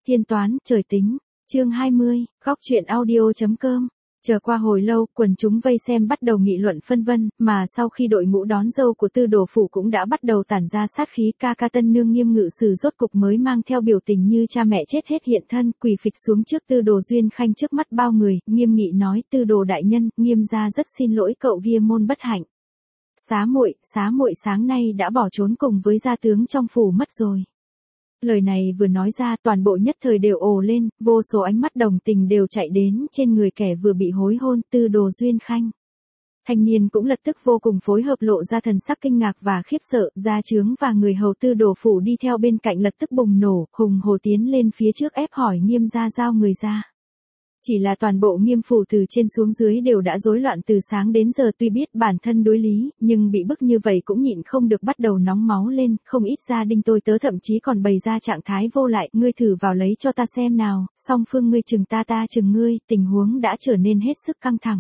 Thiên toán, trời tính. Chương 20, góc truyện audio.com. Chờ qua hồi lâu, quần chúng vây xem bắt đầu nghị luận phân vân, mà sau khi đội ngũ đón dâu của Tư Đồ phủ cũng đã bắt đầu tản ra sát khí, ca tân nương Nghiêm Ngự Sử rốt cục mới mang theo biểu tình như cha mẹ chết hết hiện thân, quỳ phịch xuống trước Tư Đồ Duyên Khanh trước mắt bao người, nghiêm nghị nói: Tư Đồ đại nhân, Nghiêm gia rất xin lỗi cậu Ghi môn bất hạnh. Xá muội sáng nay đã bỏ trốn cùng với gia tướng trong phủ mất rồi. Lời này vừa nói ra, toàn bộ nhất thời đều ồ lên, vô số ánh mắt đồng tình đều chạy đến trên người kẻ vừa bị hối hôn, Tư Đồ Duyên Khanh. Thanh niên cũng lập tức vô cùng phối hợp, lộ ra thần sắc kinh ngạc và khiếp sợ, gia chướng và người hầu Tư Đồ phủ đi theo bên cạnh lập tức bùng nổ, hùng hổ tiến lên phía trước ép hỏi Nghiêm gia giao người ra. Chỉ là toàn bộ Nghiêm phủ từ trên xuống dưới đều đã rối loạn từ sáng đến giờ, tuy biết bản thân đối lý, nhưng bị bức như vậy cũng nhịn không được bắt đầu nóng máu lên, không ít gia đình tôi tớ thậm chí còn bày ra trạng thái vô lại, ngươi thử vào lấy cho ta xem nào, song phương ngươi chừng ta, ta chừng ngươi, tình huống đã trở nên hết sức căng thẳng.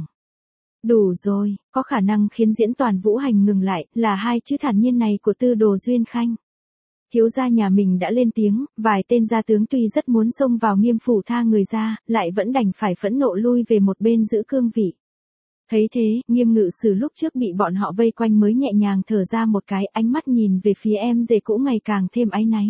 Đủ rồi, có khả năng khiến diễn toàn vũ hành ngừng lại, là hai chữ thản nhiên này của Tư Đồ Duyên Khanh. Thiếu gia nhà mình đã lên tiếng, vài tên gia tướng tuy rất muốn xông vào Nghiêm phủ tha người ra, lại vẫn đành phải phẫn nộ lui về một bên giữ cương vị. Thấy thế, Nghiêm Ngự Sử lúc trước bị bọn họ vây quanh mới nhẹ nhàng thở ra một cái, ánh mắt nhìn về phía em rể cũ ngày càng thêm áy náy.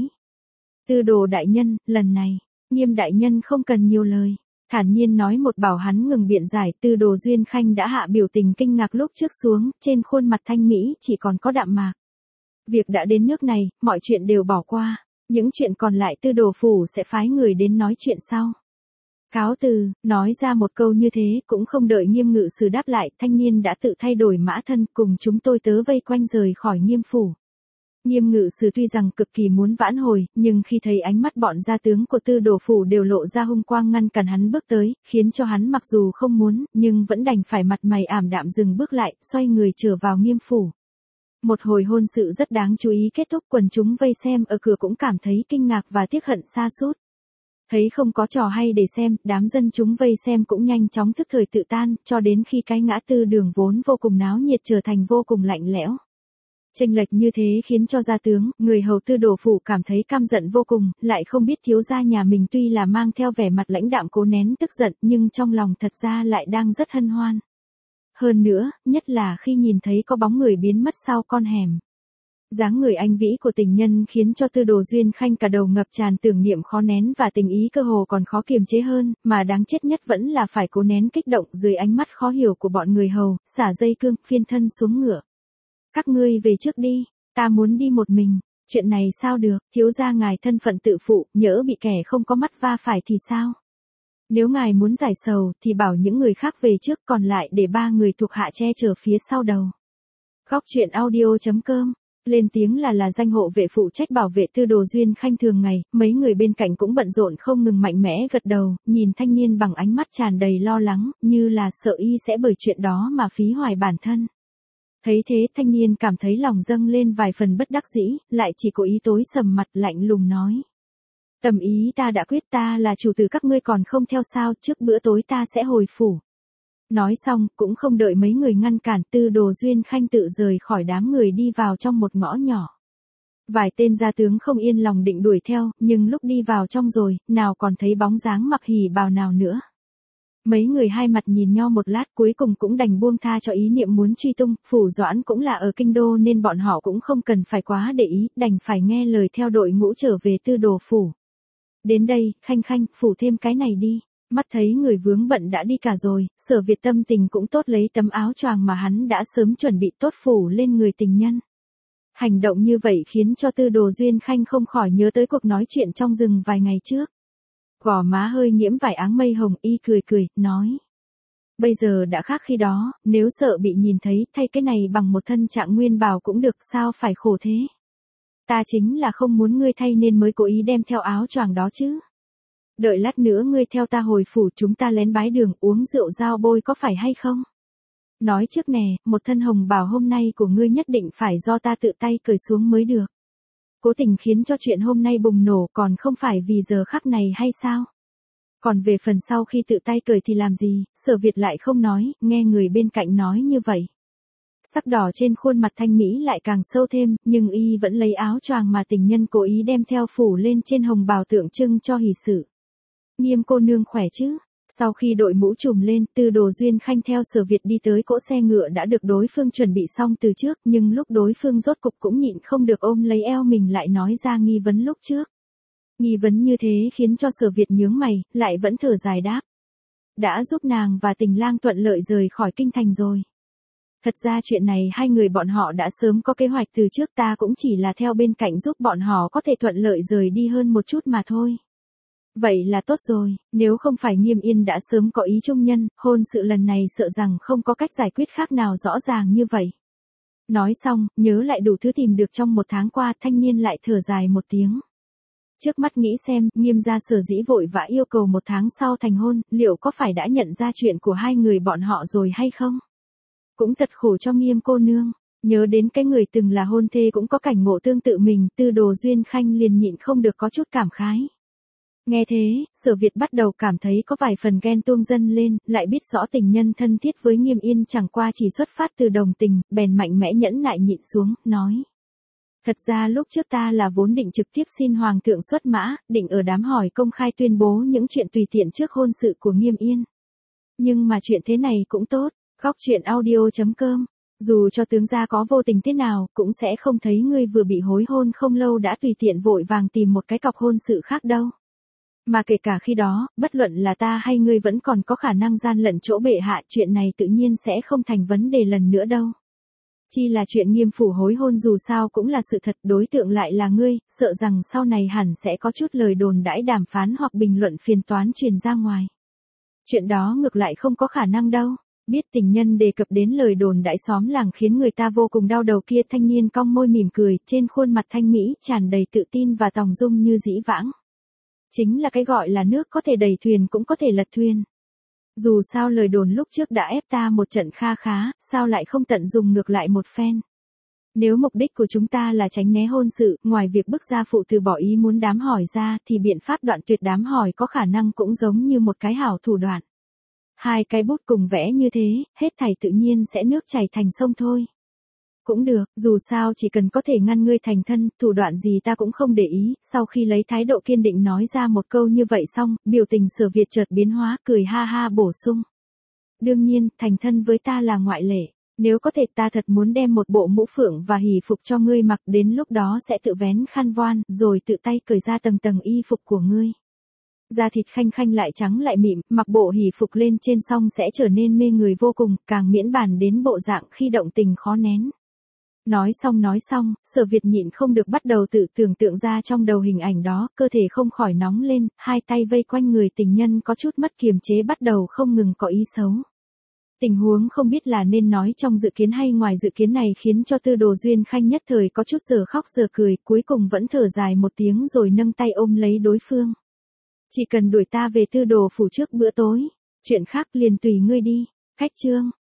Tư Đồ đại nhân, lần này, Nghiêm đại nhân không cần nhiều lời. Thản nhiên nói một bảo hắn ngừng biện giải. Tư Đồ Duyên Khanh đã hạ biểu tình kinh ngạc lúc trước xuống, trên khuôn mặt thanh mỹ chỉ còn có đạm mạc. Việc đã đến nước này, mọi chuyện đều bỏ qua. Những chuyện còn lại Tư Đồ phủ sẽ phái người đến nói chuyện sau. Cáo từ, nói ra một câu như thế, cũng không đợi Nghiêm Ngự Sử đáp lại, thanh niên đã tự thay đổi mã thân cùng chúng tôi tớ vây quanh rời khỏi Nghiêm phủ. Nghiêm Ngự Sử tuy rằng cực kỳ muốn vãn hồi, nhưng khi thấy ánh mắt bọn gia tướng của Tư Đồ phủ đều lộ ra hung quang ngăn cản hắn bước tới, khiến cho hắn mặc dù không muốn, nhưng vẫn đành phải mặt mày ảm đạm dừng bước lại, xoay người trở vào Nghiêm phủ. Một hồi hôn sự rất đáng chú ý kết thúc, quần chúng vây xem ở cửa cũng cảm thấy kinh ngạc và tiếc hận sa sút. Thấy không có trò hay để xem, đám dân chúng vây xem cũng nhanh chóng thức thời tự tan, cho đến khi cái ngã tư đường vốn vô cùng náo nhiệt trở thành vô cùng lạnh lẽo. Chênh lệch như thế khiến cho gia tướng, người hầu Tư Đồ phủ cảm thấy căm giận vô cùng, lại không biết thiếu gia nhà mình tuy là mang theo vẻ mặt lãnh đạm cố nén tức giận, nhưng trong lòng thật ra lại đang rất hân hoan. Hơn nữa, nhất là khi nhìn thấy có bóng người biến mất sau con hẻm. Dáng người anh vĩ của tình nhân khiến cho Tư Đồ Duyên Khanh cả đầu ngập tràn tưởng niệm khó nén và tình ý cơ hồ còn khó kiềm chế hơn, mà đáng chết nhất vẫn là phải cố nén kích động dưới ánh mắt khó hiểu của bọn người hầu, xả dây cương, phiên thân xuống ngựa. Các ngươi về trước đi, ta muốn đi một mình, chuyện này sao được, thiếu gia ngài thân phận tự phụ, nhỡ bị kẻ không có mắt va phải thì sao? Nếu ngài muốn giải sầu, thì bảo những người khác về trước, còn lại để ba người thuộc hạ che chở phía sau đầu. Góc truyện audio.com. Lên tiếng là danh hộ vệ phụ trách bảo vệ Tư Đồ Duyên Khanh thường ngày, mấy người bên cạnh cũng bận rộn không ngừng mạnh mẽ gật đầu, nhìn thanh niên bằng ánh mắt tràn đầy lo lắng, như là sợ y sẽ bởi chuyện đó mà phí hoài bản thân. Thấy thế, thanh niên cảm thấy lòng dâng lên vài phần bất đắc dĩ, lại chỉ cố ý tối sầm mặt lạnh lùng nói. Tầm ý ta đã quyết, ta là chủ tử các ngươi còn không theo sao, trước bữa tối ta sẽ hồi phủ. Nói xong, cũng không đợi mấy người ngăn cản, Tư Đồ Duyên Khanh tự rời khỏi đám người đi vào trong một ngõ nhỏ. Vài tên gia tướng không yên lòng định đuổi theo, nhưng lúc đi vào trong rồi, nào còn thấy bóng dáng mặc hỉ bào nào nữa. Mấy người hai mặt nhìn nhau một lát, cuối cùng cũng đành buông tha cho ý niệm muốn truy tung, phủ Doãn cũng là ở kinh đô nên bọn họ cũng không cần phải quá để ý, đành phải nghe lời theo đội ngũ trở về Tư Đồ phủ. Đến đây, Khanh, phủ thêm cái này đi. Mắt thấy người vướng bận đã đi cả rồi, Sở Việt tâm tình cũng tốt, lấy tấm áo choàng mà hắn đã sớm chuẩn bị tốt phủ lên người tình nhân. Hành động như vậy khiến cho Tư Đồ Duyên Khanh không khỏi nhớ tới cuộc nói chuyện trong rừng vài ngày trước. Gò má hơi nhiễm vài áng mây hồng, y cười, nói. Bây giờ đã khác khi đó, nếu sợ bị nhìn thấy, thay cái này bằng một thân trạng nguyên bào cũng được, sao phải khổ thế. Ta chính là không muốn ngươi thay nên mới cố ý đem theo áo choàng đó chứ. Đợi lát nữa ngươi theo ta hồi phủ, chúng ta lén bái đường uống rượu giao bôi có phải hay không? Nói trước nè, một thân hồng bào hôm nay của ngươi nhất định phải do ta tự tay cởi xuống mới được. Cố tình khiến cho chuyện hôm nay bùng nổ còn không phải vì giờ khắc này hay sao? Còn về phần sau khi tự tay cởi thì làm gì, Sở Việt lại không nói, nghe người bên cạnh nói như vậy. Sắc đỏ trên khuôn mặt Thanh Mỹ lại càng sâu thêm, nhưng y vẫn lấy áo choàng mà tình nhân cố ý đem theo phủ lên trên hồng bào tượng trưng cho hỷ sự. Nghiêm cô nương khỏe chứ? Sau khi đội mũ trùm lên, Tư Đồ Duyên Khanh theo Sở Việt đi tới cỗ xe ngựa đã được đối phương chuẩn bị xong từ trước, nhưng lúc đối phương rốt cục cũng nhịn không được ôm lấy eo mình lại nói ra nghi vấn lúc trước. Nghi vấn như thế khiến cho Sở Việt nhướng mày, lại vẫn thở dài đáp. Đã giúp nàng và Tình lang thuận lợi rời khỏi kinh thành rồi. Thật ra chuyện này hai người bọn họ đã sớm có kế hoạch từ trước, ta cũng chỉ là theo bên cạnh giúp bọn họ có thể thuận lợi rời đi hơn một chút mà thôi. Vậy là tốt rồi, nếu không phải Nghiêm Yên đã sớm có ý chung nhân, hôn sự lần này sợ rằng không có cách giải quyết khác nào rõ ràng như vậy. Nói xong, nhớ lại đủ thứ tìm được trong một tháng qua, thanh niên lại thở dài một tiếng. Trước mắt nghĩ xem, Nghiêm gia sở dĩ vội vã yêu cầu một tháng sau thành hôn, liệu có phải đã nhận ra chuyện của hai người bọn họ rồi hay không? Cũng thật khổ cho Nghiêm cô nương, nhớ đến cái người từng là hôn thê cũng có cảnh ngộ tương tự mình, Tư Đồ Duyên Khanh liền nhịn không được có chút cảm khái. Nghe thế, Sở Việt bắt đầu cảm thấy có vài phần ghen tuông dâng lên, lại biết rõ tình nhân thân thiết với Nghiêm Yên chẳng qua chỉ xuất phát từ đồng tình, bèn mạnh mẽ nhẫn nại nhịn xuống, nói. Thật ra lúc trước ta là vốn định trực tiếp xin Hoàng thượng xuất mã, định ở đám hỏi công khai tuyên bố những chuyện tùy tiện trước hôn sự của Nghiêm Yên. Nhưng mà chuyện thế này cũng tốt, góc chuyện audio.com. Dù cho tướng gia có vô tình thế nào, cũng sẽ không thấy ngươi vừa bị hối hôn không lâu đã tùy tiện vội vàng tìm một cái cọc hôn sự khác đâu. Mà kể cả khi đó, bất luận là ta hay ngươi vẫn còn có khả năng gian lận chỗ bệ hạ, chuyện này tự nhiên sẽ không thành vấn đề lần nữa đâu. Chi là chuyện Nghiêm phủ hối hôn dù sao cũng là sự thật, đối tượng lại là ngươi, sợ rằng sau này hẳn sẽ có chút lời đồn đãi đàm phán hoặc bình luận phiền toán truyền ra ngoài. Chuyện đó ngược lại không có khả năng đâu. Biết tình nhân đề cập đến lời đồn đãi xóm làng khiến người ta vô cùng đau đầu kia, thanh niên cong môi mỉm cười, trên khuôn mặt thanh mỹ tràn đầy tự tin và tòng dung như dĩ vãng. Chính là cái gọi là nước có thể đẩy thuyền cũng có thể lật thuyền. Dù sao lời đồn lúc trước đã ép ta một trận kha khá, sao lại không tận dùng ngược lại một phen. Nếu mục đích của chúng ta là tránh né hôn sự, ngoài việc bức gia phụ từ bỏ ý muốn đám hỏi ra, thì biện pháp đoạn tuyệt đám hỏi có khả năng cũng giống như một cái hảo thủ đoạn. Hai cái bút cùng vẽ như thế, hết thảy tự nhiên sẽ nước chảy thành sông thôi. Cũng được, dù sao chỉ cần có thể ngăn ngươi thành thân, thủ đoạn gì ta cũng không để ý. Sau khi lấy thái độ kiên định nói ra một câu như vậy xong, biểu tình Sở Việt chợt biến hóa, cười ha ha bổ sung. Đương nhiên, thành thân với ta là ngoại lệ. Nếu có thể ta thật muốn đem một bộ mũ phượng và hỷ phục cho ngươi mặc, đến lúc đó sẽ tự vén khăn voan, rồi tự tay cởi ra tầng tầng y phục của ngươi. Da thịt khanh khanh lại trắng lại mịn, mặc bộ hỷ phục lên trên xong sẽ trở nên mê người vô cùng, càng miễn bàn đến bộ dạng khi động tình khó nén. Nói xong, Sở Việt nhịn không được bắt đầu tự tưởng tượng ra trong đầu hình ảnh đó, cơ thể không khỏi nóng lên, hai tay vây quanh người tình nhân có chút mất kiềm chế bắt đầu không ngừng có ý xấu. Tình huống không biết là nên nói trong dự kiến hay ngoài dự kiến này khiến cho Tư Đồ Duyên Khanh nhất thời có chút giờ khóc giờ cười, cuối cùng vẫn thở dài một tiếng rồi nâng tay ôm lấy đối phương. Chỉ cần đuổi ta về Tư Đồ phủ trước bữa tối, chuyện khác liền tùy ngươi đi. Khách chương